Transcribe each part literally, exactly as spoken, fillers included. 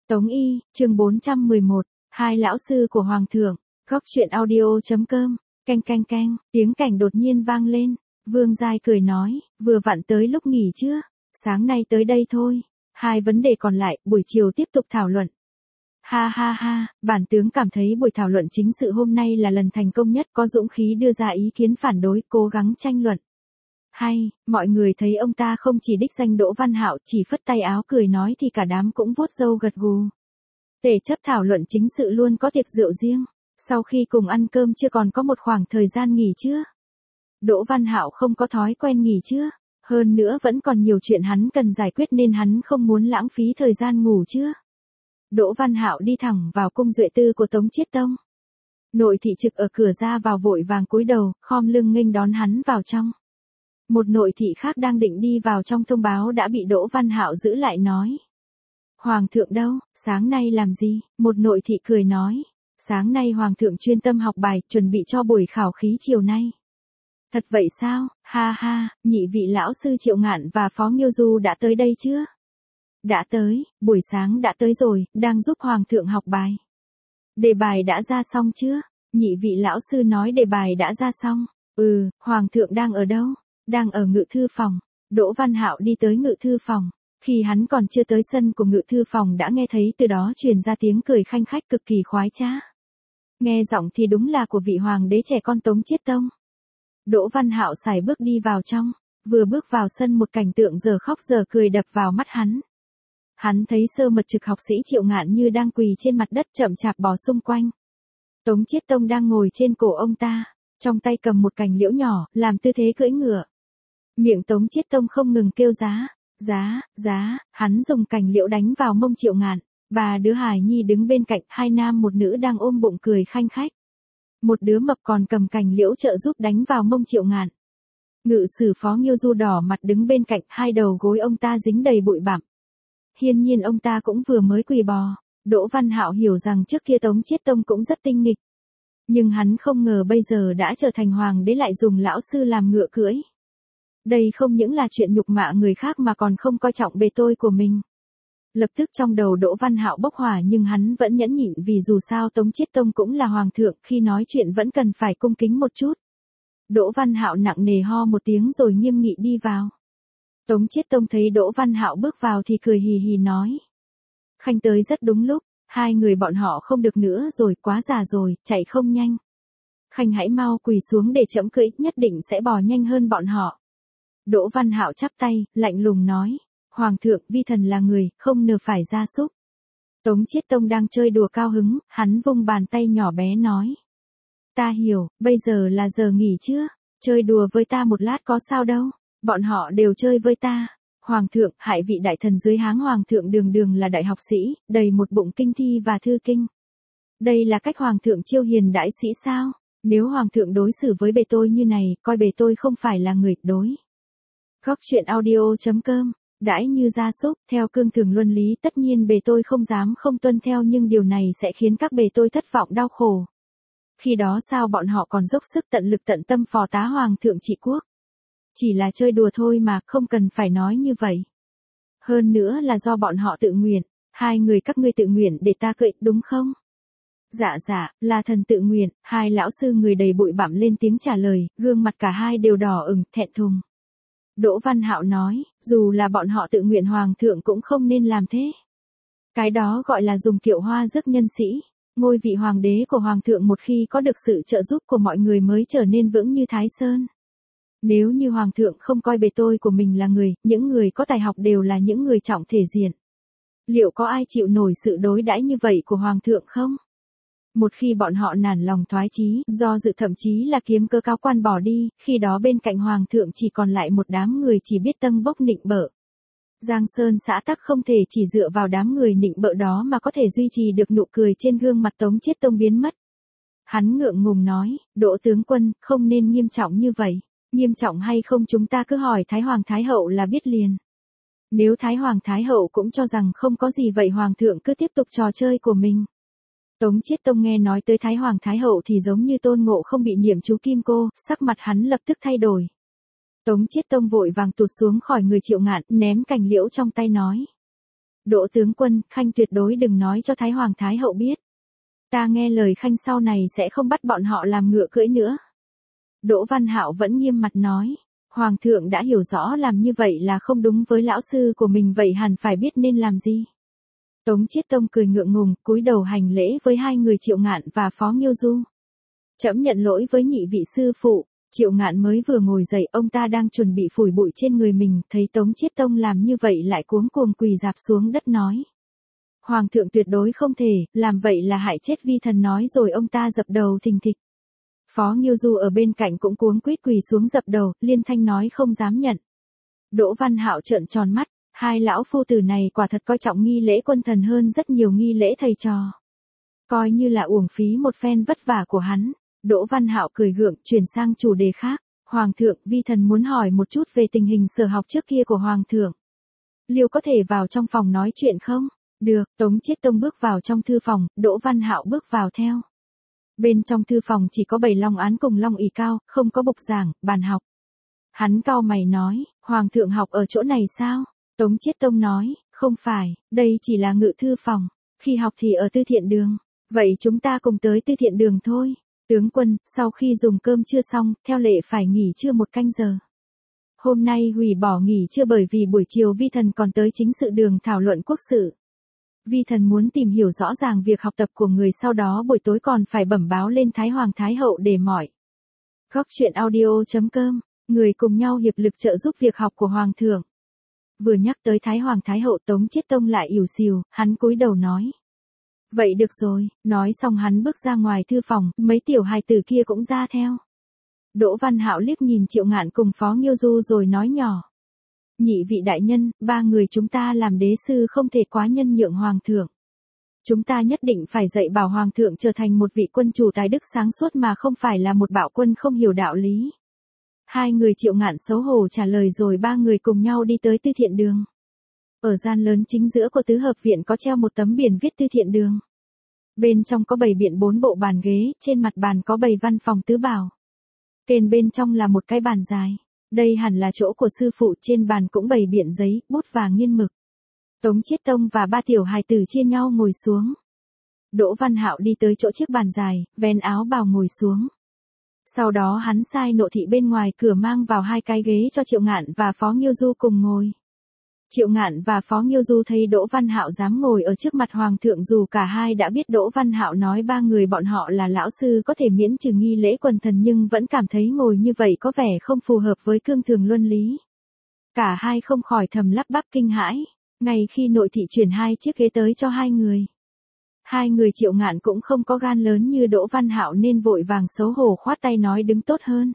Tống Y, chương bốn trăm mười một, hai lão sư của Hoàng thượng, góc truyện audio.com, canh canh canh, tiếng cảnh đột nhiên vang lên, Vương Giai cười nói, vừa vặn tới lúc nghỉ chưa, sáng nay tới đây thôi, hai vấn đề còn lại, buổi chiều tiếp tục thảo luận. Ha ha ha, bản tướng cảm thấy buổi thảo luận chính sự hôm nay là lần thành công nhất, có dũng khí đưa ra ý kiến phản đối, cố gắng tranh luận. Hay, mọi người thấy ông ta không chỉ đích danh Đỗ Văn Hạo, chỉ phất tay áo cười nói thì cả đám cũng vuốt râu gật gù. Tề chấp thảo luận chính sự luôn có tiệc rượu riêng, sau khi cùng ăn cơm chưa còn có một khoảng thời gian nghỉ chưa? Đỗ Văn Hạo không có thói quen nghỉ chưa? Hơn nữa vẫn còn nhiều chuyện hắn cần giải quyết nên hắn không muốn lãng phí thời gian ngủ chưa? Đỗ Văn Hạo đi thẳng vào cung duệ tư của Tống Chiết Tông. Nội thị trực ở cửa ra vào vội vàng cúi đầu, khom lưng nghênh đón hắn vào trong. Một nội thị khác đang định đi vào trong thông báo đã bị Đỗ Văn Hạo giữ lại nói. Hoàng thượng đâu, sáng nay làm gì? Một nội thị cười nói. Sáng nay Hoàng thượng chuyên tâm học bài, chuẩn bị cho buổi khảo khí chiều nay. Thật vậy sao? Ha ha, nhị vị lão sư Triệu Ngạn và Phó Nghiêu Du đã tới đây chưa? Đã tới, buổi sáng đã tới rồi, đang giúp Hoàng thượng học bài. Đề bài đã ra xong chưa? Nhị vị lão sư nói đề bài đã ra xong. Ừ, Hoàng thượng đang ở đâu? Đang ở ngự thư phòng. Đỗ Văn Hạo đi tới ngự thư phòng. Khi hắn còn chưa tới sân của ngự thư phòng đã nghe thấy từ đó truyền ra tiếng cười khanh khách cực kỳ khoái trá. Nghe giọng thì đúng là của vị hoàng đế trẻ con Tống Chiết Tông. Đỗ Văn Hạo sải bước đi vào trong, vừa bước vào sân một cảnh tượng giờ khóc giờ cười đập vào mắt hắn. Hắn thấy sơ mật trực học sĩ Triệu Ngạn như đang quỳ trên mặt đất chậm chạp bò xung quanh. Tống Chiết Tông đang ngồi trên cổ ông ta, trong tay cầm một cành liễu nhỏ, làm tư thế cưỡi ngựa. Miệng Tống Chiết Tông không ngừng kêu giá, giá, giá, hắn dùng cành liễu đánh vào mông Triệu Ngạn. Bà đứa hài nhi đứng bên cạnh, hai nam một nữ đang ôm bụng cười khanh khách. Một đứa mập còn cầm cành liễu trợ giúp đánh vào mông Triệu Ngạn. Ngự sử Phó Nghiêu Du đỏ mặt đứng bên cạnh, hai đầu gối ông ta dính đầy bụi bặm. Hiển nhiên ông ta cũng vừa mới quỳ bò. Đỗ Văn Hạo hiểu rằng trước kia Tống Chiết Tông cũng rất tinh nghịch. Nhưng hắn không ngờ bây giờ đã trở thành hoàng đế lại dùng lão sư làm ngựa cưỡi. Đây không những là chuyện nhục mạ người khác mà còn không coi trọng bề tôi của mình. Lập tức trong đầu Đỗ Văn Hạo bốc hỏa nhưng hắn vẫn nhẫn nhịn vì dù sao Tống Chiết Tông cũng là hoàng thượng, khi nói chuyện vẫn cần phải cung kính một chút. Đỗ Văn Hạo nặng nề ho một tiếng rồi nghiêm nghị đi vào. Tống Chiết Tông thấy Đỗ Văn Hạo bước vào thì cười hì hì nói. Khanh tới rất đúng lúc, hai người bọn họ không được nữa rồi, quá già rồi, chạy không nhanh. Khanh hãy mau quỳ xuống để trẫm cưỡi, nhất định sẽ bò nhanh hơn bọn họ. Đỗ Văn Hạo chắp tay, lạnh lùng nói. Hoàng thượng, vi thần là người, không nờ phải gia súc. Tống Chiết Tông đang chơi đùa cao hứng, hắn vung bàn tay nhỏ bé nói. Ta hiểu, bây giờ là giờ nghỉ chưa? Chơi đùa với ta một lát có sao đâu, bọn họ đều chơi với ta. Hoàng thượng, hại vị đại thần dưới háng Hoàng thượng đường đường là đại học sĩ, đầy một bụng kinh thi và thư kinh. Đây là cách Hoàng thượng chiêu hiền đãi sĩ sao? Nếu Hoàng thượng đối xử với bề tôi như này, coi bề tôi không phải là người đối. Góc truyện audio.com. Đãi như gia súc, theo cương thường luân lý tất nhiên bề tôi không dám không tuân theo nhưng điều này sẽ khiến các bề tôi thất vọng đau khổ. Khi đó sao bọn họ còn dốc sức tận lực tận tâm phò tá Hoàng thượng trị quốc. Chỉ là chơi đùa thôi mà, không cần phải nói như vậy. Hơn nữa là do bọn họ tự nguyện, hai người các ngươi tự nguyện để ta cưỡi, đúng không? Dạ dạ, là thần tự nguyện, hai lão sư người đầy bụi bặm lên tiếng trả lời, gương mặt cả hai đều đỏ ửng, thẹn thùng. Đỗ Văn Hạo nói, dù là bọn họ tự nguyện Hoàng thượng cũng không nên làm thế. Cái đó gọi là dùng kiệu hoa rước nhân sĩ. Ngôi vị hoàng đế của Hoàng thượng một khi có được sự trợ giúp của mọi người mới trở nên vững như Thái Sơn. Nếu như Hoàng thượng không coi bề tôi của mình là người, những người có tài học đều là những người trọng thể diện. Liệu có ai chịu nổi sự đối đãi như vậy của Hoàng thượng không? Một khi bọn họ nản lòng thoái chí, do dự thậm chí là kiếm cơ cao quan bỏ đi, khi đó bên cạnh Hoàng thượng chỉ còn lại một đám người chỉ biết tâng bốc nịnh bợ. Giang Sơn xã tắc không thể chỉ dựa vào đám người nịnh bợ đó mà có thể duy trì được nụ cười trên gương mặt Tống Chiết Tông biến mất. Hắn ngượng ngùng nói, Đỗ tướng quân, không nên nghiêm trọng như vậy. Nghiêm trọng hay không chúng ta cứ hỏi Thái Hoàng Thái Hậu là biết liền. Nếu Thái Hoàng Thái Hậu cũng cho rằng không có gì vậy Hoàng thượng cứ tiếp tục trò chơi của mình. Tống Chiết Tông nghe nói tới Thái Hoàng Thái Hậu thì giống như Tôn Ngộ không bị nhiễm chú kim cô, sắc mặt hắn lập tức thay đổi. Tống Chiết Tông vội vàng tụt xuống khỏi người Triệu Ngạn, ném cành liễu trong tay nói. Đỗ tướng quân, Khanh tuyệt đối đừng nói cho Thái Hoàng Thái Hậu biết. Ta nghe lời Khanh sau này sẽ không bắt bọn họ làm ngựa cưỡi nữa. Đỗ Văn Hạo vẫn nghiêm mặt nói. Hoàng thượng đã hiểu rõ làm như vậy là không đúng với lão sư của mình, vậy hẳn phải biết nên làm gì. Tống Chiết Tông cười ngượng ngùng, cúi đầu hành lễ với hai người Triệu Ngạn và Phó Nghiêu Du. Trẫm nhận lỗi với nhị vị sư phụ. Triệu Ngạn mới vừa ngồi dậy, ông ta đang chuẩn bị phủi bụi trên người mình, thấy Tống Chiết Tông làm như vậy lại cuống cuồng quỳ rạp xuống đất nói. Hoàng thượng tuyệt đối không thể, làm vậy là hại chết vi thần, nói rồi ông ta dập đầu thình thịch. Phó Nghiêu Du ở bên cạnh cũng cuống quýt quỳ xuống dập đầu, liên thanh nói không dám nhận. Đỗ Văn Hạo trợn tròn mắt, hai lão phu tử này quả thật coi trọng nghi lễ quân thần hơn rất nhiều nghi lễ thầy trò. Coi như là uổng phí một phen vất vả của hắn. Đỗ Văn Hạo cười gượng, chuyển sang chủ đề khác. Hoàng thượng, vi thần muốn hỏi một chút về tình hình sở học trước kia của Hoàng thượng. Liệu có thể vào trong phòng nói chuyện không? Được, Tống Chiết Tông bước vào trong thư phòng, Đỗ Văn Hạo bước vào theo. Bên trong thư phòng chỉ có bảy long án cùng long ỷ cao, không có bục giảng, bàn học. Hắn cau mày nói, Hoàng thượng học ở chỗ này sao? Tống Chiết Tông nói, không phải, đây chỉ là ngự thư phòng, khi học thì ở tư thiện đường. Vậy chúng ta cùng tới tư thiện đường thôi. Tướng quân, sau khi dùng cơm trưa xong, theo lệ phải nghỉ trưa một canh giờ. Hôm nay hủy bỏ nghỉ trưa bởi vì buổi chiều vi thần còn tới chính sự đường thảo luận quốc sự. Vi thần muốn tìm hiểu rõ ràng việc học tập của người, sau đó buổi tối còn phải bẩm báo lên Thái Hoàng Thái Hậu để mỏi. Góc truyện audio chấm com, người cùng nhau hiệp lực trợ giúp việc học của Hoàng thượng. Vừa nhắc tới Thái Hoàng Thái Hậu, Tống Chiết Tông lại ỉu xìu, hắn cúi đầu nói. Vậy được rồi, nói xong hắn bước ra ngoài thư phòng, mấy tiểu hài tử kia cũng ra theo. Đỗ Văn Hạo liếc nhìn Triệu Ngạn cùng Phó Nghiêu Du rồi nói nhỏ. Nhị vị đại nhân, ba người chúng ta làm đế sư không thể quá nhân nhượng Hoàng thượng. Chúng ta nhất định phải dạy bảo Hoàng thượng trở thành một vị quân chủ tài đức sáng suốt mà không phải là một bạo quân không hiểu đạo lý. Hai người Triệu Ngạn xấu hổ trả lời rồi ba người cùng nhau đi tới tư thiện đường. Ở gian lớn chính giữa của tứ hợp viện có treo một tấm biển viết tư thiện đường. Bên trong có bày biện bốn bộ bàn ghế, trên mặt bàn có bày văn phòng tứ bảo. Kèn bên trong là một cái bàn dài. Đây hẳn là chỗ của sư phụ, trên bàn cũng bày biện giấy, bút và nghiên mực. Tống Chiết Tông và ba tiểu hài tử chia nhau ngồi xuống. Đỗ Văn Hạo đi tới chỗ chiếc bàn dài, vén áo bào ngồi xuống. Sau đó hắn sai nộ thị bên ngoài cửa mang vào hai cái ghế cho Triệu Ngạn và Phó Nghiêu Du cùng ngồi. Triệu Ngạn và Phó Nghiêu Du thấy Đỗ Văn Hạo dám ngồi ở trước mặt Hoàng thượng, dù cả hai đã biết Đỗ Văn Hạo nói ba người bọn họ là lão sư có thể miễn trừ nghi lễ quần thần, nhưng vẫn cảm thấy ngồi như vậy có vẻ không phù hợp với cương thường luân lý. Cả hai không khỏi thầm lắp bắp kinh hãi, ngay khi nội thị chuyển hai chiếc ghế tới cho hai người. Hai người Triệu Ngạn cũng không có gan lớn như Đỗ Văn Hạo nên vội vàng xấu hổ khoát tay nói đứng tốt hơn.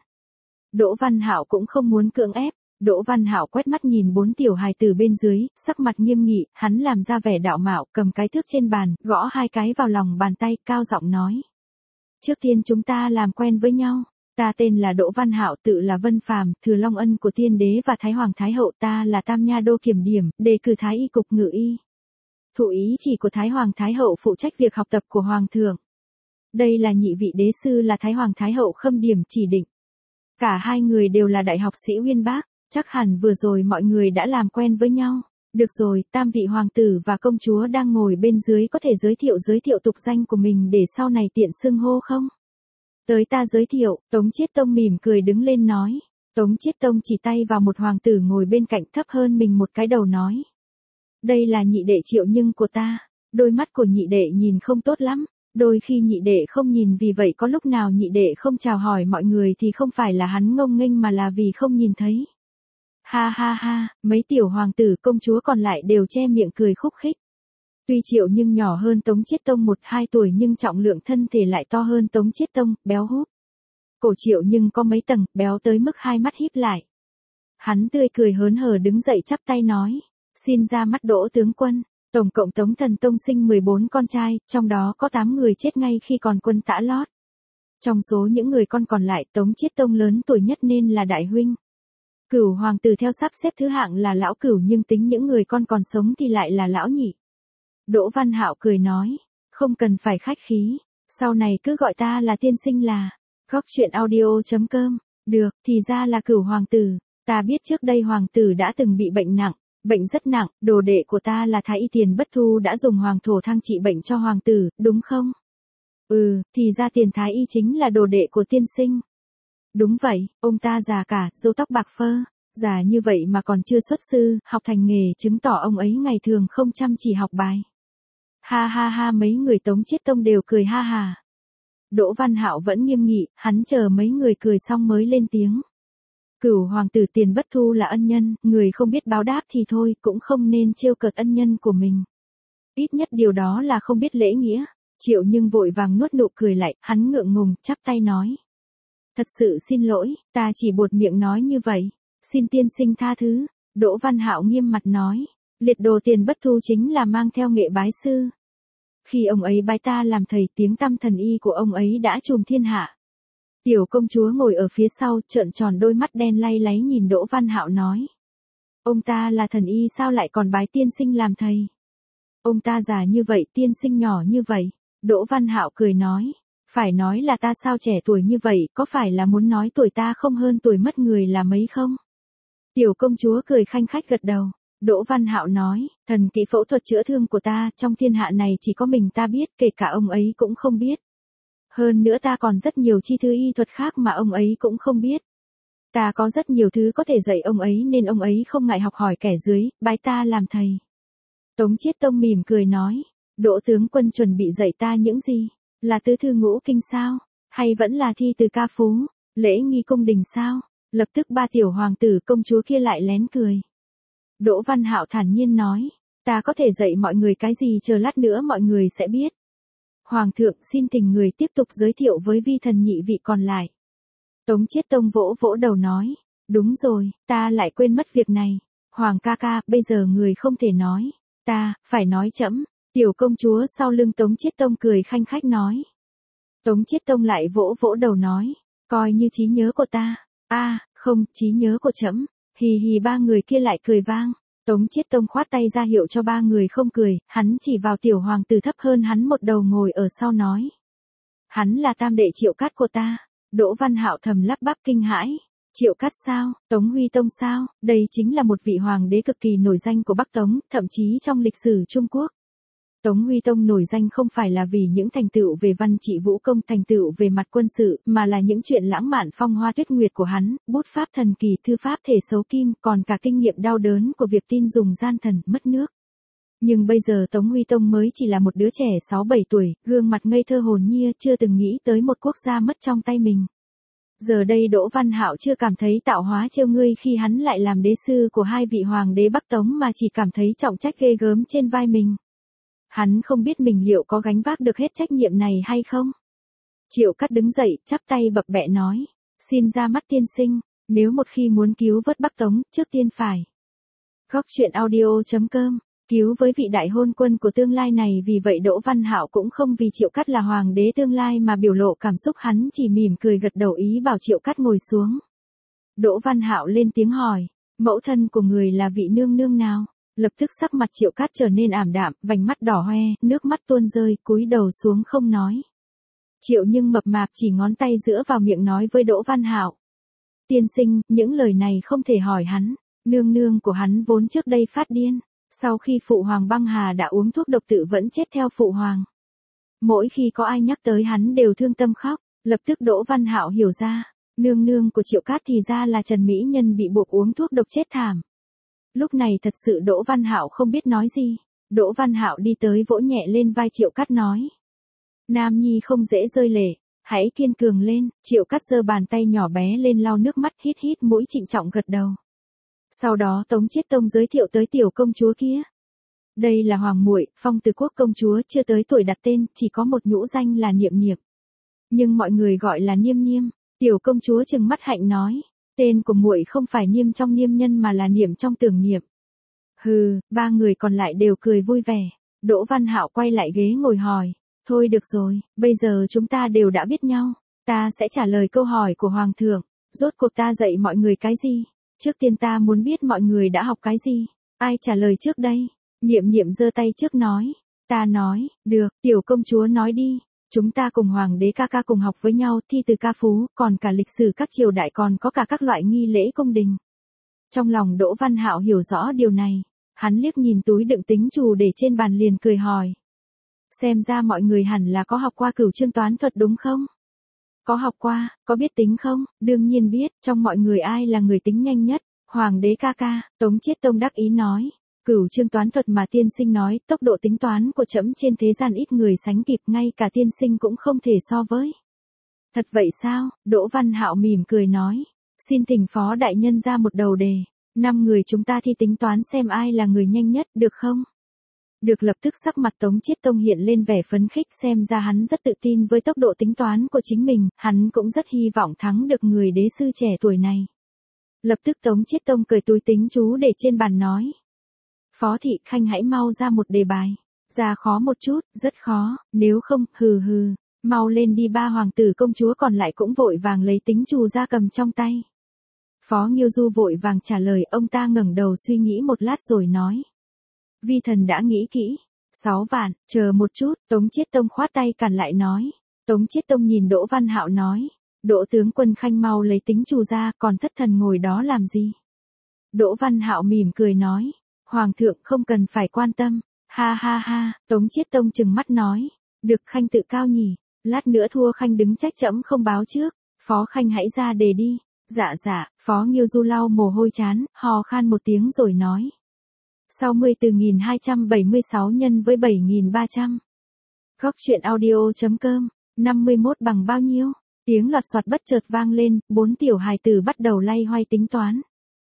Đỗ Văn Hạo cũng không muốn cưỡng ép. Đỗ Văn Hạo quét mắt nhìn bốn tiểu hài tử bên dưới, sắc mặt nghiêm nghị, hắn làm ra vẻ đạo mạo, cầm cái thước trên bàn, gõ hai cái vào lòng bàn tay, cao giọng nói. Trước tiên chúng ta làm quen với nhau, ta tên là Đỗ Văn Hạo, tự là Vân Phàm, thừa long ân của tiên đế và Thái Hoàng Thái Hậu, ta là Tam Nha Đô kiểm điểm, đề cử Thái Y cục ngự y. Thụ ý chỉ của Thái Hoàng Thái Hậu phụ trách việc học tập của Hoàng thượng. Đây là nhị vị đế sư là Thái Hoàng Thái Hậu khâm điểm chỉ định. Cả hai người đều là đại học sĩ uyên bác. Chắc hẳn vừa rồi mọi người đã làm quen với nhau. Được rồi, tam vị hoàng tử và công chúa đang ngồi bên dưới có thể giới thiệu giới thiệu tục danh của mình để sau này tiện xưng hô không? Tới ta giới thiệu, Tống Chiết Tông mỉm cười đứng lên nói. Tống Chiết Tông chỉ tay vào một hoàng tử ngồi bên cạnh thấp hơn mình một cái đầu nói. Đây là nhị đệ Triệu Nhưng của ta. Đôi mắt của nhị đệ nhìn không tốt lắm. Đôi khi nhị đệ không nhìn, vì vậy có lúc nào nhị đệ không chào hỏi mọi người thì không phải là hắn ngông nghênh mà là vì không nhìn thấy. Ha ha ha, mấy tiểu hoàng tử công chúa còn lại đều che miệng cười khúc khích. Tuy Triệu Nhưng nhỏ hơn Tống Chiết Tông một hai tuổi nhưng trọng lượng thân thể lại to hơn Tống Chiết Tông, béo húp. Cổ Triệu Nhưng có mấy tầng, béo tới mức hai mắt híp lại. Hắn tươi cười hớn hở đứng dậy chắp tay nói, xin ra mắt Đỗ tướng quân, tổng cộng Tống Thần Tông sinh mười bốn con trai, trong đó có tám người chết ngay khi còn quân tã lót. Trong số những người con còn lại, Tống Chiết Tông lớn tuổi nhất nên là đại huynh. Cửu hoàng tử theo sắp xếp thứ hạng là lão cửu, nhưng tính những người con còn sống thì lại là lão nhị. Đỗ Văn Hạo cười nói, không cần phải khách khí, sau này cứ gọi ta là tiên sinh là. Góc truyện audio chấm com, được, thì ra là Cửu hoàng tử, ta biết trước đây hoàng tử đã từng bị bệnh nặng, Bệnh rất nặng, đồ đệ của ta là Thái Y Tiền Bất Thu đã dùng hoàng thổ thang trị bệnh cho hoàng tử, đúng không? Ừ, thì ra Tiền Thái Y chính là đồ đệ của tiên sinh. Đúng vậy, ông ta già cả, râu tóc bạc phơ, già như vậy mà còn chưa xuất sư, học thành nghề chứng tỏ ông ấy ngày thường không chăm chỉ học bài. Ha ha ha, mấy người Tống Chiết Tông đều cười ha hà. Đỗ Văn Hạo vẫn nghiêm nghị, hắn chờ mấy người cười xong mới lên tiếng. Cửu hoàng tử Tiền Bất Thu là ân nhân, người không biết báo đáp thì thôi, cũng không nên trêu cợt ân nhân của mình. Ít nhất điều đó là không biết lễ nghĩa. Triệu Nhưng vội vàng nuốt nụ cười lại, hắn ngượng ngùng, chắp tay nói. Thật sự xin lỗi, ta chỉ buột miệng nói như vậy. Xin tiên sinh tha thứ. Đỗ Văn Hạo nghiêm mặt nói. Liệt đồ Tiền Bất Thu chính là mang theo nghệ bái sư. Khi ông ấy bái ta làm thầy, tiếng tăm thần y của ông ấy đã trùm thiên hạ. Tiểu công chúa ngồi ở phía sau, trợn tròn đôi mắt đen lay láy nhìn Đỗ Văn Hạo nói. Ông ta là thần y sao lại còn bái tiên sinh làm thầy? Ông ta già như vậy, tiên sinh nhỏ như vậy. Đỗ Văn Hạo cười nói. Phải nói là ta sao trẻ tuổi như vậy, có phải là muốn nói tuổi ta không hơn tuổi mất người là mấy không? Tiểu công chúa cười khanh khách gật đầu. Đỗ Văn Hạo nói, thần kỹ phẫu thuật chữa thương của ta, trong thiên hạ này chỉ có mình ta biết, kể cả ông ấy cũng không biết. Hơn nữa ta còn rất nhiều chi thư y thuật khác mà ông ấy cũng không biết. Ta có rất nhiều thứ có thể dạy ông ấy nên ông ấy không ngại học hỏi kẻ dưới, bái ta làm thầy. Tống Chiết Tông mỉm cười nói, Đỗ tướng quân chuẩn bị dạy ta những gì? Là tứ thư ngũ kinh sao? Hay vẫn là thi từ ca phú? Lễ nghi cung đình sao? Lập tức ba tiểu hoàng tử công chúa kia lại lén cười. Đỗ Văn Hạo thản nhiên nói, ta có thể dạy mọi người cái gì chờ lát nữa mọi người sẽ biết. Hoàng thượng xin tình người tiếp tục giới thiệu với vi thần nhị vị còn lại. Tống Chiết Tông vỗ vỗ đầu nói, đúng rồi, ta lại quên mất việc này. Hoàng ca ca, bây giờ người không thể nói. Ta, phải nói trẫm. Tiểu công chúa sau lưng Tống Chiết Tông cười khanh khách nói. Tống Chiết Tông lại vỗ vỗ đầu nói, coi như trí nhớ của ta. A, à, không, trí nhớ của trẫm. Hì hì, ba người kia lại cười vang. Tống Chiết Tông khoát tay ra hiệu cho ba người không cười, hắn chỉ vào tiểu hoàng tử thấp hơn hắn một đầu ngồi ở sau nói. Hắn là tam đệ Triệu Cát của ta. Đỗ Văn Hạo thầm lắp bắp kinh hãi. Triệu Cát sao? Tống Huy Tông sao? Đây chính là một vị hoàng đế cực kỳ nổi danh của Bắc Tống, thậm chí trong lịch sử Trung Quốc. Tống Huy Tông nổi danh không phải là vì những thành tựu về văn trị vũ công, thành tựu về mặt quân sự, mà là những chuyện lãng mạn phong hoa tuyết nguyệt của hắn, bút pháp thần kỳ, thư pháp thể xấu kim, còn cả kinh nghiệm đau đớn của việc tin dùng gian thần, mất nước. Nhưng bây giờ Tống Huy Tông mới chỉ là một đứa trẻ sáu bảy tuổi, gương mặt ngây thơ hồn nhiên, chưa từng nghĩ tới một quốc gia mất trong tay mình. Giờ đây Đỗ Văn Hạo chưa cảm thấy tạo hóa trêu ngươi khi hắn lại làm đế sư của hai vị hoàng đế Bắc Tống mà chỉ cảm thấy trọng trách ghê gớm trên vai mình. Hắn không biết mình liệu có gánh vác được hết trách nhiệm này hay không. Triệu Cát đứng dậy, chắp tay bập bẹ nói, xin ra mắt tiên sinh, nếu một khi muốn cứu vớt Bắc Tống, trước tiên phải. Góc truyện audio chấm com, cứu với vị đại hôn quân của tương lai này. Vì vậy Đỗ Văn Hạo cũng không vì Triệu Cát là hoàng đế tương lai mà biểu lộ cảm xúc, hắn chỉ mỉm cười gật đầu ý bảo Triệu Cát ngồi xuống. Đỗ Văn Hạo lên tiếng hỏi, mẫu thân của người là vị nương nương nào? Lập tức sắc mặt Triệu Cát trở nên ảm đạm, vành mắt đỏ hoe, nước mắt tuôn rơi, cúi đầu xuống không nói. Triệu Nhưng mập mạp chỉ ngón tay giữa vào miệng nói với Đỗ Văn Hạo. Tiên sinh, những lời này không thể hỏi hắn, nương nương của hắn vốn trước đây phát điên, sau khi phụ hoàng băng hà đã uống thuốc độc tự vẫn chết theo phụ hoàng. Mỗi khi có ai nhắc tới hắn đều thương tâm khóc, lập tức Đỗ Văn Hạo hiểu ra, nương nương của Triệu Cát thì ra là Trần Mỹ Nhân bị buộc uống thuốc độc chết thảm. Lúc này thật sự Đỗ Văn Hạo không biết nói gì. Đỗ Văn Hạo đi tới vỗ nhẹ lên vai Triệu Cát nói. Nam nhi không dễ rơi lệ, hãy kiên cường lên. Triệu Cát giơ bàn tay nhỏ bé lên lau nước mắt, hít hít mũi trịnh trọng gật đầu. Sau đó Tống Chiết Tông giới thiệu tới tiểu công chúa kia. Đây là hoàng muội, Phong Từ Quốc công chúa, chưa tới tuổi đặt tên, chỉ có một nhũ danh là Niệm Niệm. Nhưng mọi người gọi là Niêm Niêm. Tiểu công chúa trừng mắt hạnh nói. Tên của muội không phải Niêm trong Niêm Nhân mà là Niệm trong Tưởng Niệm. Hừ, ba người còn lại đều cười vui vẻ. Đỗ Văn Hạo quay lại ghế ngồi hỏi. Thôi được rồi, bây giờ chúng ta đều đã biết nhau. Ta sẽ trả lời câu hỏi của Hoàng thượng. Rốt cuộc ta dạy mọi người cái gì? Trước tiên ta muốn biết mọi người đã học cái gì? Ai trả lời trước đây? Niệm Niệm giơ tay trước nói. Ta nói, được, tiểu công chúa nói đi. Chúng ta cùng hoàng đế ca ca cùng học với nhau, thi từ ca phú, còn cả lịch sử các triều đại, còn có cả các loại nghi lễ cung đình. Trong lòng Đỗ Văn Hạo hiểu rõ điều này, Hắn liếc nhìn túi đựng tính trù để trên bàn liền cười hỏi. Xem ra mọi người hẳn là có học qua cửu chương toán thuật đúng không? Có học qua, có biết tính không? Đương nhiên biết, trong mọi người ai là người tính nhanh nhất? Hoàng đế ca ca, Tống Chiết Tông đắc ý nói. Cửu chương toán thuật mà tiên sinh nói, tốc độ tính toán của trẫm trên thế gian ít người sánh kịp, ngay cả tiên sinh cũng không thể so với. Thật vậy sao? Đỗ Văn Hạo mỉm cười nói. Xin thỉnh phó đại nhân ra một đầu đề. Năm người chúng ta thi tính toán xem ai là người nhanh nhất, được không? Được. Lập tức sắc mặt Tống Chiết Tông hiện lên vẻ phấn khích, xem ra hắn rất tự tin với tốc độ tính toán của chính mình, hắn cũng rất hy vọng thắng được người đế sư trẻ tuổi này. Lập tức Tống Chiết Tông cởi túi tính chú để trên bàn nói. Phó Thị Khanh hãy mau ra một đề bài. Ra khó một chút, rất khó, nếu không, hừ hừ, mau lên đi. Ba hoàng tử công chúa còn lại cũng vội vàng lấy tính trù ra cầm trong tay. Phó Nghiêu Du vội vàng trả lời, ông ta ngẩng đầu suy nghĩ một lát rồi nói. Vi thần đã nghĩ kỹ. Sáu vạn, chờ một chút, Tống Chiết Tông khoát tay cản lại nói. Tống Chiết Tông nhìn Đỗ Văn Hạo nói. Đỗ tướng quân Khanh mau lấy tính trù ra, còn thất thần ngồi đó làm gì? Đỗ Văn Hạo mỉm cười nói. Hoàng thượng không cần phải quan tâm. Ha ha ha, Tống Chiết Tông trừng mắt nói. Được, Khanh tự cao nhỉ, lát nữa thua Khanh đứng trách trẫm không báo trước. Phó Khanh hãy ra đề đi. Dạ dạ, Phó Nghiêu Du lau mồ hôi chán, hò khan một tiếng rồi nói. sáu mươi tư nghìn hai trăm bảy mươi sáu nhân với bảy nghìn ba trăm. Góc truyện audio chấm com, năm mươi mốt bằng bao nhiêu? Tiếng loạt soạt bất chợt vang lên, bốn tiểu hài tử bắt đầu lay hoay tính toán.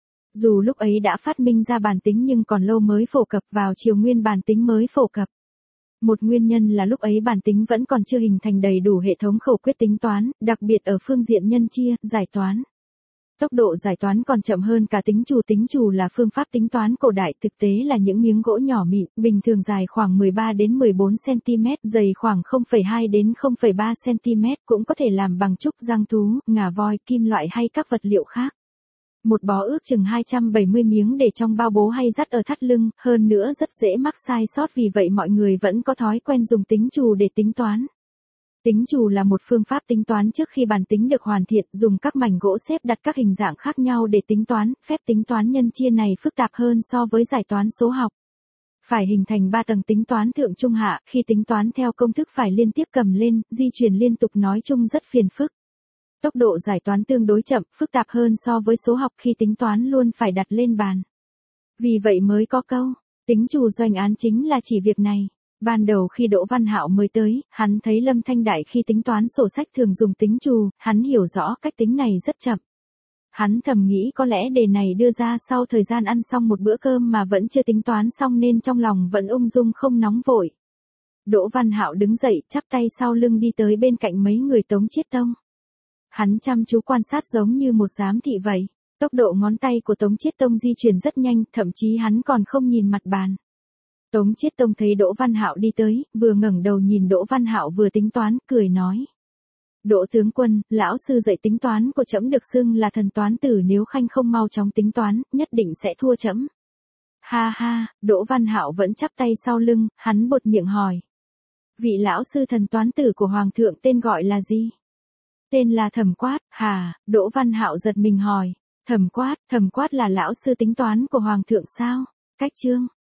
Dù lúc ấy đã phát minh ra bàn tính nhưng còn lâu mới phổ cập, vào triều Nguyên bàn tính mới phổ cập. Một nguyên nhân là lúc ấy bàn tính vẫn còn chưa hình thành đầy đủ hệ thống khẩu quyết tính toán, đặc biệt ở phương diện nhân chia, giải toán. Tốc độ giải toán còn chậm hơn cả tính trù. Tính trù là phương pháp tính toán cổ đại, thực tế là những miếng gỗ nhỏ mịn, bình thường dài khoảng mười ba đến mười bốn xăng-ti-mét, dày khoảng không phẩy hai đến không phẩy ba xăng-ti-mét, cũng có thể làm bằng trúc, giang thú, ngà voi, kim loại hay các vật liệu khác. Một bó ước chừng hai trăm bảy mươi miếng để trong bao bố hay dắt ở thắt lưng, hơn nữa rất dễ mắc sai sót, vì vậy mọi người vẫn có thói quen dùng tính trù để tính toán. Tính trù là một phương pháp tính toán trước khi bàn tính được hoàn thiện, dùng các mảnh gỗ xếp đặt các hình dạng khác nhau để tính toán. Phép tính toán nhân chia này phức tạp hơn so với giải toán số học. Phải hình thành ba tầng tính toán thượng trung hạ, khi tính toán theo công thức phải liên tiếp cầm lên, di chuyển liên tục, nói chung rất phiền phức. Tốc độ giải toán tương đối chậm, phức tạp hơn so với số học, khi tính toán luôn phải đặt lên bàn. Vì vậy mới có câu, tính trù doanh án chính là chỉ việc này. Ban đầu khi Đỗ Văn Hạo mới tới, hắn thấy Lâm Thanh Đại khi tính toán sổ sách thường dùng tính trù, hắn hiểu rõ cách tính này rất chậm. Hắn thầm nghĩ có lẽ đề này đưa ra sau thời gian ăn xong một bữa cơm mà vẫn chưa tính toán xong nên trong lòng vẫn ung dung không nóng vội. Đỗ Văn Hạo đứng dậy, chắp tay sau lưng đi tới bên cạnh mấy người Tống Chiết Tông. Hắn chăm chú quan sát giống như một giám thị vậy. Tốc độ ngón tay của Tống Chiết Tông di chuyển rất nhanh, thậm chí hắn còn không nhìn mặt bàn. Tống Chiết Tông thấy Đỗ Văn Hạo đi tới, vừa ngẩng đầu nhìn Đỗ Văn Hạo vừa tính toán, cười nói. Đỗ tướng quân, lão sư dạy tính toán của trẫm được xưng là thần toán tử, nếu Khanh không mau chóng tính toán, nhất định sẽ thua trẫm. Ha ha, Đỗ Văn Hạo vẫn chắp tay sau lưng, hắn buột miệng hỏi. Vị lão sư thần toán tử của Hoàng thượng tên gọi là gì? Tên là Thẩm Quát. Hà, Đỗ Văn Hạo giật mình hỏi. Thẩm Quát, Thẩm Quát là lão sư tính toán của Hoàng thượng sao? Cách chương.